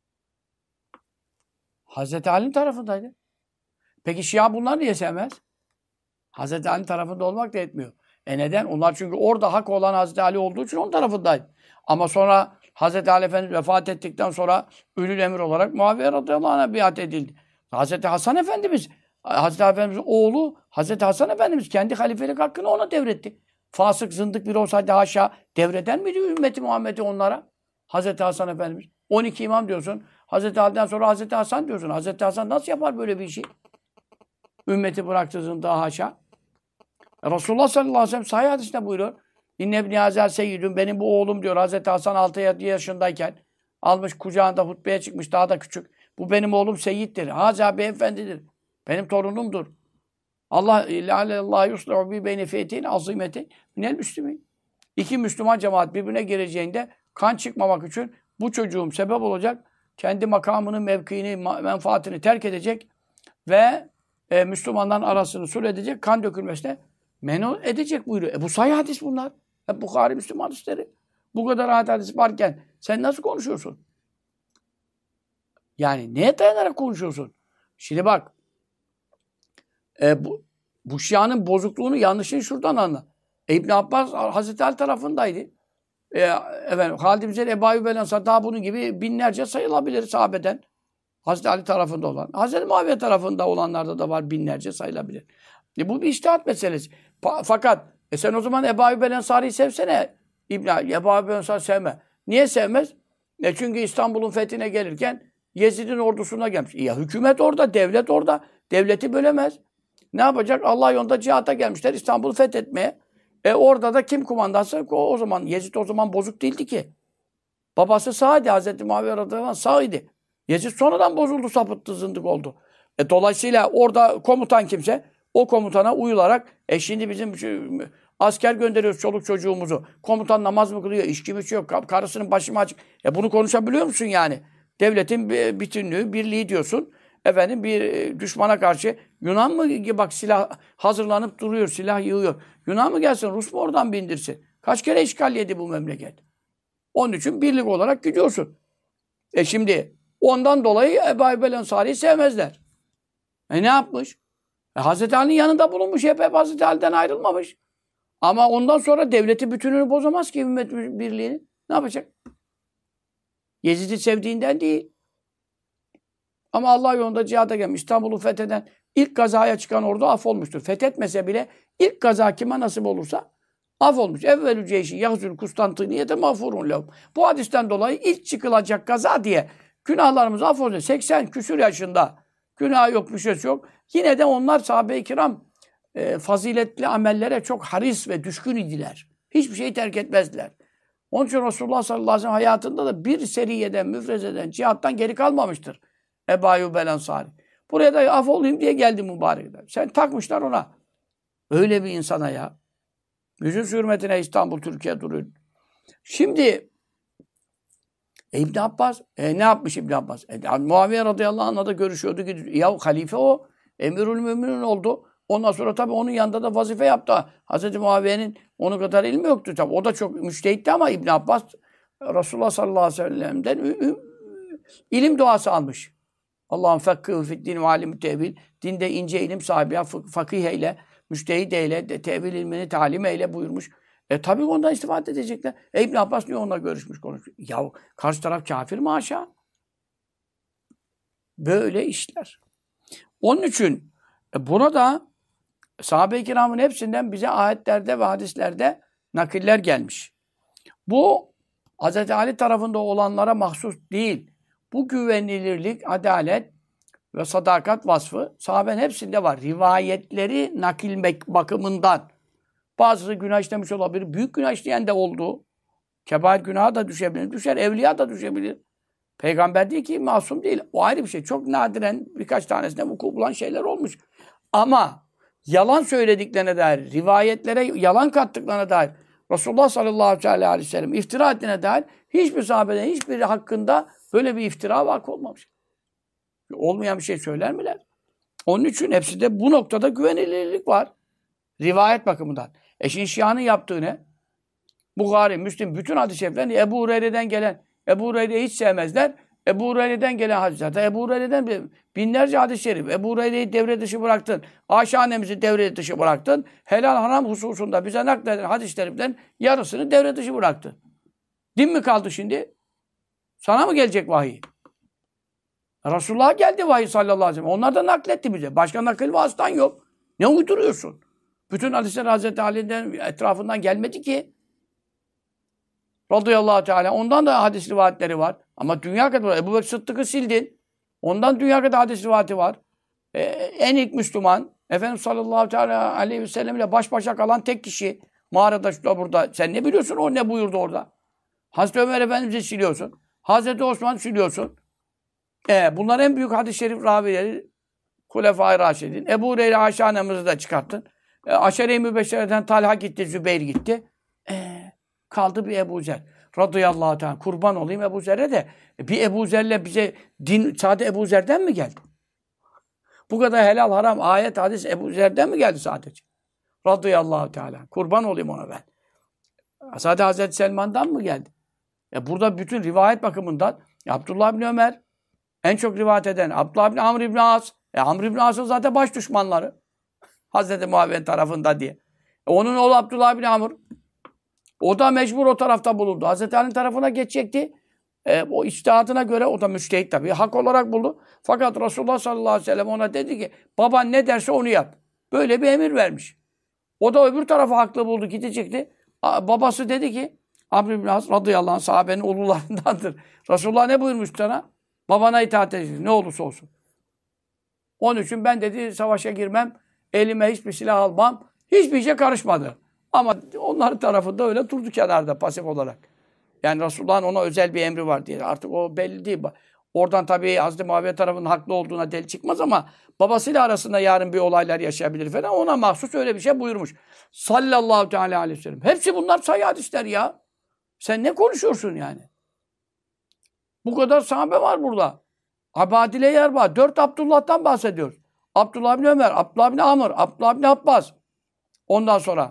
Hazreti Ali'nin tarafındaydı. Peki Şia bunlar niye sevmez? Hazreti Ali'nin tarafında olmak da etmiyor. Neden? Onlar çünkü orada hak olan Hazreti Ali olduğu için onun tarafındaydı. Ama sonra Hazreti Ali Efendimiz vefat ettikten sonra Ülül Emir olarak Muaviye radıyallahu anh'a biat edildi. Hazreti Hasan Efendimiz, Hazreti Efendimiz'in oğlu Hazreti Hasan Efendimiz kendi halifelik hakkını ona devretti. Fasık, zındık biri olsaydı haşa devreder miydi ümmeti Muhammed'i onlara? Hazreti Hasan Efendimiz. 12 imam diyorsun. Hazreti Ali'den sonra Hazreti Hasan diyorsun. Hazreti Hasan nasıl yapar böyle bir işi? Ümmeti bıraktığında haşa. Resulullah sallallahu aleyhi ve sellem sahih hadisinde buyuruyor. İnne ibni hazel seyyidun, benim bu oğlum diyor. Hazreti Hasan 6 yaşındayken almış kucağında hutbeye çıkmış, daha da küçük. Bu benim oğlum seyyiddir. Haza beyefendidir. Benim torunumdur. Allah Allah yuslihu bi beyne fiyetin azimetin minel müslümin. İki Müslüman cemaat birbirine gireceğinde kan çıkmamak için bu çocuğum sebep olacak. Kendi makamını, mevkiini, menfaatini terk edecek ve Müslümanların arasını sulh edecek, kan dökülmesine men edecek buyuruyor. Bu sahih hadis bunlar. Hep Bukhari, Müslüm hadisleri. Bu kadar hadis varken sen nasıl konuşuyorsun? Yani neye dayanarak konuşuyorsun? Şimdi bak, bu Şia'nın bozukluğunu, yanlışını şuradan anla. İbn Abbas Hazreti Ali tarafındaydı. Halid bin Zeyd, Ebu Ayyub el-Ensari, daha bunun gibi binlerce sayılabilir sahabeden. Hazreti Ali tarafında olan. Hazreti Muaviye tarafında olanlarda da var, binlerce sayılabilir. Bu bir içtihat meselesi. Fakat sen o zaman Ebu Ayyub el-Ensari'yi sevsene. Ebu Ayyub el-Ensari sevme. Niye sevmez? Çünkü İstanbul'un fethine gelirken Yezid'in ordusuna gelmiş. Ya hükümet orada, devlet orada. Devleti bölemez. Ne yapacak? Allah yolunda cihata gelmişler İstanbul'u fethetmeye. Orada da kim kumandası? O zaman Yezid o zaman bozuk değildi ki. Babası sağydı. Hazreti Muaviye radıyallahu anh sağydı. Yezid sonradan bozuldu, sapıttı, zındık oldu. Dolayısıyla orada komutan kimse o komutana uyularak şimdi bizim asker gönderiyoruz çoluk çocuğumuzu. Komutan namaz mı kılıyor? İçki mi içiyor? Karısının başı mı açık? Bunu konuşabiliyor musun yani? Devletin bütünlüğü, birliği diyorsun. Bir düşmana karşı Yunan mı bak silah hazırlanıp duruyor, silah yığıyor. Yunan mı gelsin, Rus mu oradan bindirsin? Kaç kere işgal yedi bu memleket? Onun için birlik olarak gidiyorsun. Şimdi ondan dolayı Ebu Ayyub el-Ensari'yi sevmezler. Ne yapmış? Hazreti Ali'nin yanında bulunmuş, hep Hazreti Ali'den ayrılmamış. Ama ondan sonra devleti bütününü bozamaz ki, ümmet birliğini. Ne yapacak? Yezid'i sevdiğinden değil. Ama Allah yolunda cihada gelmiş. İstanbul'u fetheden, ilk gazaya çıkan ordu af olmuştur. Fethetmese bile ilk gaza kime nasip olursa af olmuş. Evvelü ceyşi yahzül Kustantiniyete mağfurun lehum. Bu hadisten dolayı ilk çıkılacak gaza diye günahlarımız af olacak. 80 küsur yaşında günah yok, bir şey yok. Yine de onlar sahabe-i kiram faziletli amellere çok haris ve düşkün idiler. Hiçbir şeyi terk etmezdiler. Onun için Resulullah sallallahu aleyhi ve sellem hayatında da bir seriyeden, müfrezeden, cihattan geri kalmamıştır. Ebu Ayyub el-Ensari. Buraya da af olayım diye geldi mübarekler. Sen takmışlar ona. Öyle bir insana ya. Yüzün hürmetine İstanbul, Türkiye duruyor. Şimdi İbn Abbas, ne yapmış İbn Abbas? Muaviye radıyallahu anh'la da görüşüyordu. Ya halife o. Emirül müminin oldu. Ondan sonra tabii onun yanında da vazife yaptı. Hazreti Muaviye'nin onun kadar ilmi yoktu tabii. O da çok müştehitti ama İbn Abbas Resulullah sallallahu aleyhi ve sellem'den ilim duası almış. Allah'ın fakkıhı fiddin ve alimü tevil. Dinde ince ilim sahibi, fakih eyle, müştehid eyle, tevil ilmini talim eyle buyurmuş. Tabii ondan istifade edecekler. İbn Abbas niye onunla görüşmüş, konuşmuş? Ya karşı taraf kafir mi aşağı? Böyle işler. Onun için burada sahabe-i kiramın hepsinden bize ayetlerde ve hadislerde nakiller gelmiş. Bu Hz. Ali tarafında olanlara mahsus değil. Bu güvenilirlik, adalet ve sadakat vasfı sahabenin hepsinde var. Rivayetleri nakil bakımından. Bazısı günah işlemiş olabilir. Büyük günah işleyen de oldu. Kebair günaha da düşebilir. Düşer. Evliya da düşebilir. Peygamber değil ki, masum değil. O ayrı bir şey. Çok nadiren birkaç tanesinde vuku bulan şeyler olmuş. Ama yalan söylediklerine dair, rivayetlere yalan kattıklarına dair, Resulullah sallallahu aleyhi ve sellem iftira ettiğine dair hiçbir sahabeden, hiçbiri hakkında böyle bir iftira vakı olmamış. Olmayan bir şey söyler miler? Onun için hepsinde bu noktada güvenilirlik var. Rivayet bakımından. Şimdi Şia'nın yaptığı ne? Bukhari, Müslim, bütün hadis-i şeriflerin Ebu Hureyre'den gelen, Ebu Hureyre'yi hiç sevmezler. Ebu Hureyre'den gelen hadisler. Ebu Hureyre'den binlerce hadis-i şerif. Ebu Hureyre'yi devre dışı bıraktın. Ayşe annemizi devre dışı bıraktın. Helal haram hususunda bize nakleden hadis-i şeriflerin yarısını devre dışı bıraktın. Din mi kaldı şimdi? Sana mı gelecek vahiy? Resulullah'a geldi vahiy sallallahu aleyhi ve sellem. Onlar da nakletti bize. Başka nakil vasıtan yok. Ne uyduruyorsun? Bütün hadisler Hazreti Ali'den etrafından gelmedi ki. radıyallahu teala. Ondan da hadis rivayetleri var. Ama dünya kadar Ebu Bekir Sıddık'ı sildin. Ondan dünya kadar hadis rivayeti var. En ilk Müslüman, Efendimiz sallallahu teala aleyhi ve sellem ile baş başa kalan tek kişi. Mağarada şurada burada. Sen ne biliyorsun o ne buyurdu orada? Hazreti Ömer Efendimiz'i siliyorsun. Hazreti Osman siliyorsun. Bunlar en büyük hadis-i şerif ravileri. Hulefâ-i Raşidin. Ebu Hureyre Ayşe annemizi de çıkarttın. Aşere-i Mübeşşere'den Talha gitti, Zübeyir gitti. Kaldı bir Ebu Zer. Radıyallahu teala. Kurban olayım Ebu Zer'e de. Bir Ebu Zer'le bize din sade Ebu Zer'den mi geldi? Bu kadar helal haram ayet hadis Ebu Zer'den mi geldi sadece? Radıyallahu teala. Kurban olayım ona ben. Sade Hazreti Selman'dan mı geldi? Burada bütün rivayet bakımından Abdullah bin Ömer en çok rivayet eden Abdullah bin Amr ibn As. Amr ibn As'ın zaten baş düşmanları. Hazreti Muaviye tarafında diye. Onun oğlu Abdullah bin Amr. O da mecbur o tarafta bulundu. Hazreti Ali'nin tarafına geçecekti. O içtihatına göre o da müştehit tabii. Hak olarak buldu. Fakat Resulullah sallallahu aleyhi ve sellem ona dedi ki baban ne derse onu yap. Böyle bir emir vermiş. O da öbür tarafı haklı buldu. Gidecekti. Babası dedi ki Amr ibn As radıyallahu anh sahabenin ulularındandır. Resulullah ne buyurmuş sana? Babana itaat edeceksin. Ne olursa olsun. Onun için ben dedi savaşa girmem. Elime hiçbir silah almam. Hiçbir işe karışmadı. Ama onların tarafında öyle durdu kenarda pasif olarak. Yani Resulullah'ın ona özel bir emri var diye. Artık o belli değil. Oradan tabii Hazreti Muaviye tarafının haklı olduğuna delil çıkmaz ama babasıyla arasında yarın bir olaylar yaşayabilir falan. Ona mahsus öyle bir şey buyurmuş. Sallallahu teala aleyhi ve sellem. Hepsi bunlar sahih hadisler ya. Sen ne konuşuyorsun yani? Bu kadar sahabe var burada. Abadile Yerba. 4 Abdullah'tan bahsediyoruz. Abdullah bin Ömer, Abdullah bin Amr, Abdullah bin Abbas. Ondan sonra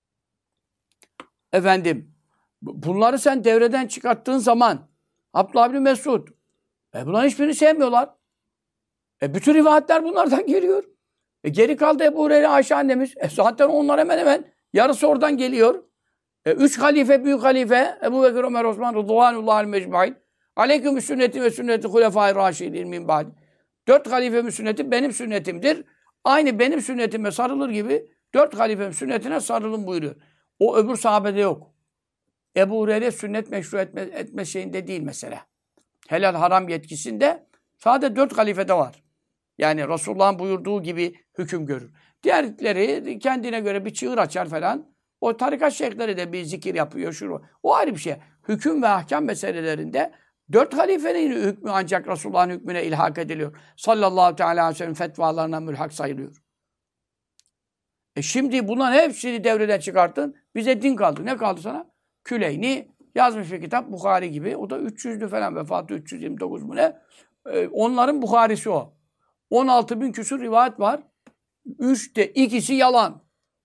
bunları sen devreden çıkarttığın zaman Abdullah bin Mesud bunların hiçbirini sevmiyorlar. Bütün rivayetler bunlardan geliyor. Geri kaldı Ebu Hureyre Ayşe annemiz. Zaten onlar hemen hemen yarısı oradan geliyor. 3 halife, büyük halife Ebu Bekir, Ömer, Osman Rıdvanullahil mecmaîn. Aleyküm sünneti ve sünneti Hulefâ-i Raşidîn min ba'd. 4 halifemin sünneti benim sünnetimdir. Aynı benim sünnetime sarılır gibi 4 halifemin sünnetine sarılın buyuruyor. O öbür sahabede yok. Ebu Hureyre sünnet meşru etme şeyinde değil mesela. Helal haram yetkisinde sadece 4 halifede var. Yani Resulullah'ın buyurduğu gibi hüküm görür. Diğerleri kendine göre bir çığır açar falan. O tarikat şeyhleri de bir zikir yapıyor. O ayrı bir şey. Hüküm ve ahkam meselelerinde 4 halifenin hükmü ancak Resulullah'ın hükmüne ilhak ediliyor. Sallallahu teala aleyhi ve sellem fetvalarına mülhak sayılıyor. Şimdi bunların hepsini devreden çıkarttın. Bize din kaldı. Ne kaldı sana? Küleyni yazmış bir kitap. Bukhari gibi. O da 300'lü falan. Vefatı 329 mu ne? Onların Bukhari'si o. 16 bin küsur rivayet var. 3'te 2'si yalan.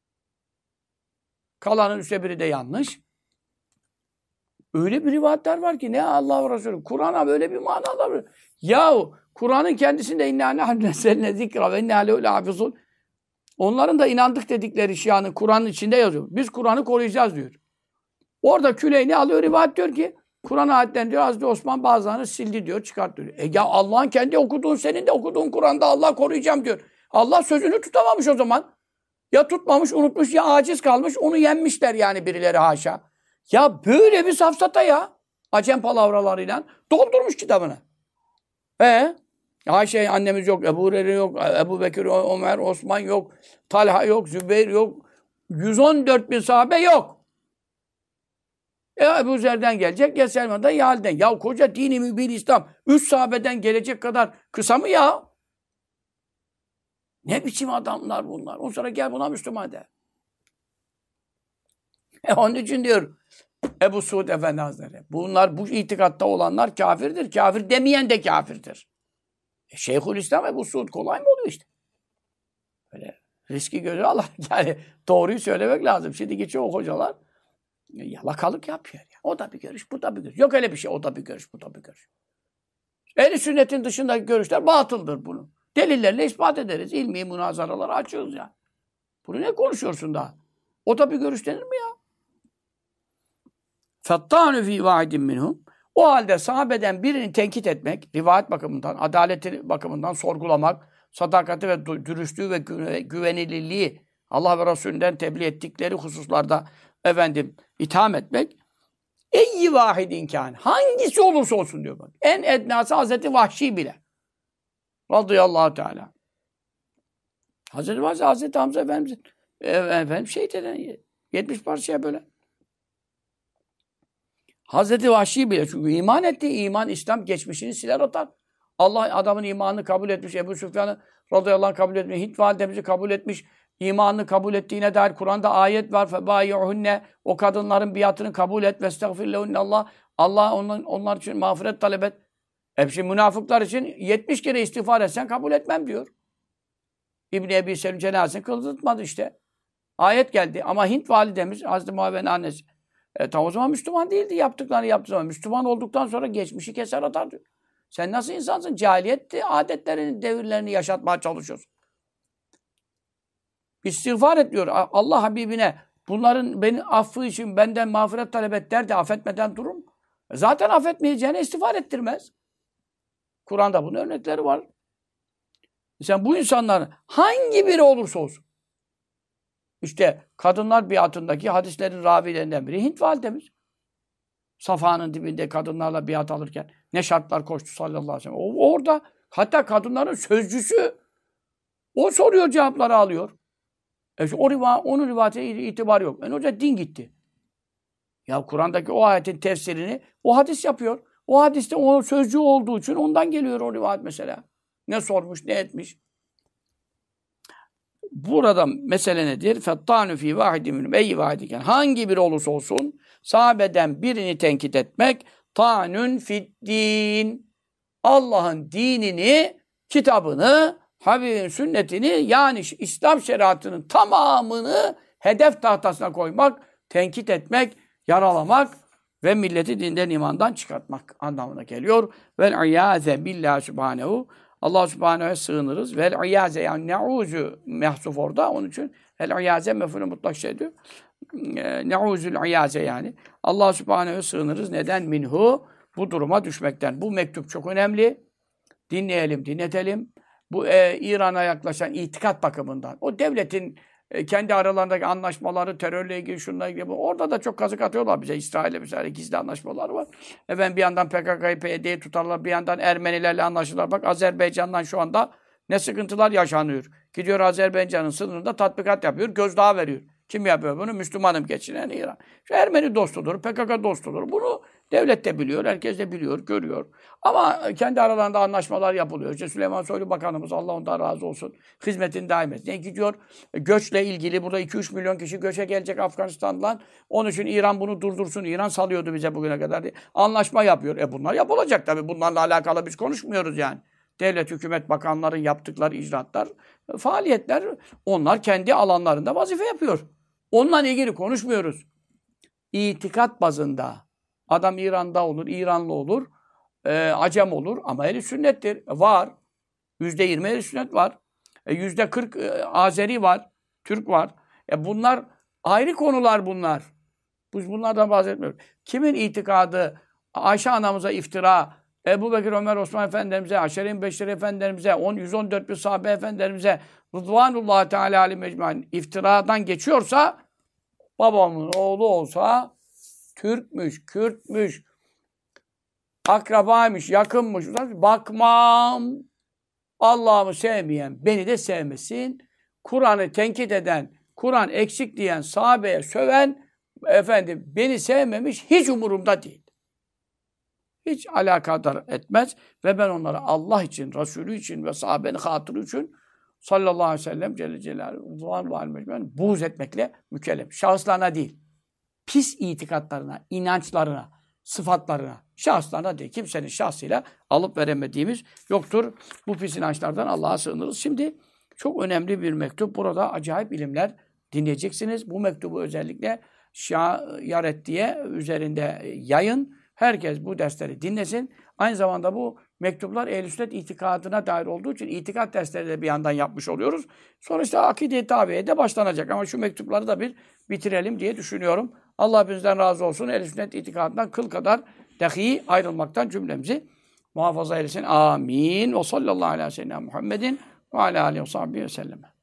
Kalanın 3'te biri de yanlış. Öyle bir rivayetler var ki ne Allah ve Resulü. Kur'an'a böyle bir manalar var. Yahu Kur'an'ın kendisinde inna nahnu nezzelne zikra ve inna lehu lehafizun. Onların da inandık dedikleri şianın Kur'an'ın içinde yazıyor. Biz Kur'an'ı koruyacağız diyor. Orada Küleyni alıyor rivayet diyor ki Kur'an ayetten diyor Hazreti Osman bazılarını sildi diyor çıkart diyor. Ya Allah'ın kendi okuduğun senin de okuduğun Kur'an'da Allah koruyacağım diyor. Allah sözünü tutamamış o zaman. Ya tutmamış unutmuş ya aciz kalmış onu yenmişler yani birileri haşa. Ya böyle bir safsata ya. Acem palavralarıyla doldurmuş kitabını. Ayşe annemiz yok, Ebu Hureyre yok, Ebu Bekir, Ömer, Osman yok, Talha yok, Zübeyir yok. 114 bin sahabe yok. Ebu Zer'den gelecek, ya Selman'dan ya Hal'den. Ya koca dini mübin İslam 3 sahabeden gelecek kadar kısa mı ya? Ne biçim adamlar bunlar? Ondan sonra gel buna Müslüman de. Onun için diyor Ebu Suud Efendi Hazretleri. Bunlar bu itikatta olanlar kafirdir. Kafir demeyen de kafirdir. Şeyhülislam Ebu Suud kolay mı oluyor işte? Böyle riski göze alır. Yani doğruyu söylemek lazım. Şimdi geçiyor o hocalar yalakalık yapıyor. Yani. O da bir görüş, bu da bir görüş. Yok öyle bir şey. O da bir görüş, bu da bir görüş. Ehl-i sünnetin dışındaki görüşler batıldır bunu. Delillerle ispat ederiz. İlmi münazaraları açıyoruz yani. Bunu ne konuşuyorsun daha? O da bir görüş denir mi ya? فَالطَّعْنُ ف۪ي وَاحِدٍ مِّنْهُمْ O halde sahabeden birini tenkit etmek, rivayet bakımından, adaleti bakımından sorgulamak, sadakati ve dürüstlüğü ve güvenilirliği Allah ve Resulünden tebliğ ettikleri hususlarda itham etmek Eyyi vahidin kâne. Hangisi olursa olsun diyor bak. En ednası Hazreti Vahşi bile. Radıyallahu teala. Hazreti Vahşi, Hazreti Hamza Efendimiz efendim şehit eden 70 parçaya böyle. Hazreti Vahşi bile çünkü iman etti. İman, İslam geçmişini siler atar. Allah adamın imanını kabul etmiş. Ebu Süfyan'ı radıyallahu anh kabul etmiş. Hint validemizi kabul etmiş. İmanını kabul ettiğine dair Kur'an'da ayet var. Febâyi'uhunne. O kadınların biatını kabul et. Vestagfirlehunne Allah. Allah onlar için mağfiret talep et. Hepsi münafıklar için 70 kere istiğfar etsen kabul etmem diyor. İbn-i Ebi Selül cenazesini kıldırtmadı işte. Ayet geldi. Ama Hint validemiz, Hazreti Muhammed'in annesi, tam o zaman Müslüman değildi. Yaptıklarını yaptığı zaman. Müslüman olduktan sonra geçmişi keser atar diyor. Sen nasıl insansın? Cahiliyet adetlerini, devirlerini yaşatmaya çalışıyorsun. İstiğfar et diyor. Allah Habibine bunların benim affı için benden mağfiret talep et der de affetmeden durur mu? Zaten affetmeyeceğine istiğfar ettirmez. Kur'an'da bunun örnekleri var. Sen bu insanların hangi biri olursa olsun. İşte kadınlar biatındaki hadislerin ravilerinden biri Hint validemiz. Safa'nın dibinde kadınlarla biat alırken ne şartlar koştu sallallahu aleyhi ve sellem. O orada hatta kadınların sözcüsü o soruyor cevapları alıyor. Onun rivayete itibar yok. Hoca din gitti. Ya Kur'an'daki o ayetin tefsirini o hadis yapıyor. O hadiste onun sözcüğü olduğu için ondan geliyor o rivayet mesela. Ne sormuş, ne etmiş. Burada mesele nedir? Fettanu fi vahidin minhum ey vahidiken. Hangi biri olursa olsun sahabeden birini tenkit etmek tanun fiddin. Allah'ın dinini, kitabını, Habibin sünnetini yani İslam şeriatının tamamını hedef tahtasına koymak, tenkit etmek, yaralamak ve milleti dinden imandan çıkartmak anlamına geliyor. Vel iyâze billahi subhanehu. Allah subhanehu'ya sığınırız. Vel iyâze yani ne'ûzü mehsuf orada. Onun için el iyâze mef'ulü mutlak şey diyor. Ne'ûzül iyâze yani. Allah subhanehu'ya sığınırız. Neden? Minhu. Bu duruma düşmekten. Bu mektup çok önemli. Dinleyelim, dinletelim. Bu İran'a yaklaşan itikat bakımından. O devletin kendi aralarındaki anlaşmaları, terörle ilgili, şununla ilgili. Orada da çok kazık atıyorlar bize. İsrail'le mesela gizli anlaşmalar var. Bir yandan PKK'yı, PYD'yi tutarlar, bir yandan Ermenilerle anlaşırlar. Bak Azerbaycan'dan şu anda ne sıkıntılar yaşanıyor. Gidiyor Azerbaycan'ın sınırında tatbikat yapıyor, gözdağı veriyor. Kim yapıyor bunu? Müslümanım geçinen İran. Şu Ermeni dostudur, PKK dostudur. Bunu devlet de biliyor, herkes de biliyor, görüyor. Ama kendi aralarında anlaşmalar yapılıyor. İşte Süleyman Soylu Bakanımız, Allah ondan razı olsun, hizmetini daim etsin. Gidiyor, göçle ilgili burada 2-3 milyon kişi göçe gelecek Afganistan'dan. Onun için İran bunu durdursun. İran salıyordu bize bugüne kadar diye. Anlaşma yapıyor. Bunlar yapılacak tabii. Bunlarla alakalı biz konuşmuyoruz yani. Devlet, hükümet, bakanların yaptıkları icraatlar, faaliyetler, onlar kendi alanlarında vazife yapıyor. Onunla ilgili konuşmuyoruz. İtikat bazında adam İran'da olur, İranlı olur, Acem olur ama ehli sünnettir. Var. %20 ehli sünnet var. %40 Azeri var, Türk var. Bunlar ayrı konular bunlar. Biz bunlardan bahsetmiyoruz. Kimin itikadı Ayşe anamıza iftira, Ebu Bekir, Ömer, Osman Efendimiz'e, Aşere-i Beşir Efendimiz'e, 114 bin sahabe efendimize, Rıdvanullahi Teala aleyhi mecmaîn iftiradan geçiyorsa, babamın oğlu olsa, Türkmüş, Kürtmüş, akrabaymış, yakınmış, bakmam. Allah'ımı sevmeyen beni de sevmesin. Kur'an'ı tenkit eden, Kur'an eksik diyen, sahabeye söven, beni sevmemiş, hiç umurumda değil. Hiç alakadar etmez ve ben onlara Allah için, Resulü için ve sahabenin hatırı için sallallahu aleyhi ve sellem Celle Celaluhu buğz etmekle mükellef. Şahıslarına değil. Pis itikatlarına, inançlarına, sıfatlarına, şahıslarına değil. Kimsenin şahsıyla alıp veremediğimiz yoktur. Bu pis inançlardan Allah'a sığınırız. Şimdi çok önemli bir mektup. Burada acayip ilimler dinleyeceksiniz. Bu mektubu özellikle Şiaret diye üzerinde yayın. Herkes bu dersleri dinlesin. Aynı zamanda bu mektuplar Ehl-i Sünnet itikadına dair olduğu için itikat dersleri de bir yandan yapmış oluyoruz. Sonra işte akide-i tabiye de başlanacak. Ama şu mektupları da bir bitirelim diye düşünüyorum. Allah hepinizden razı olsun. Ehl-i Sünnet itikadından kıl kadar dahi ayrılmaktan cümlemizi muhafaza eylesin. Amin. Ve sallallahu aleyhi ve sellem Muhammedin ve aleyhi ve sahbihi ve sellem.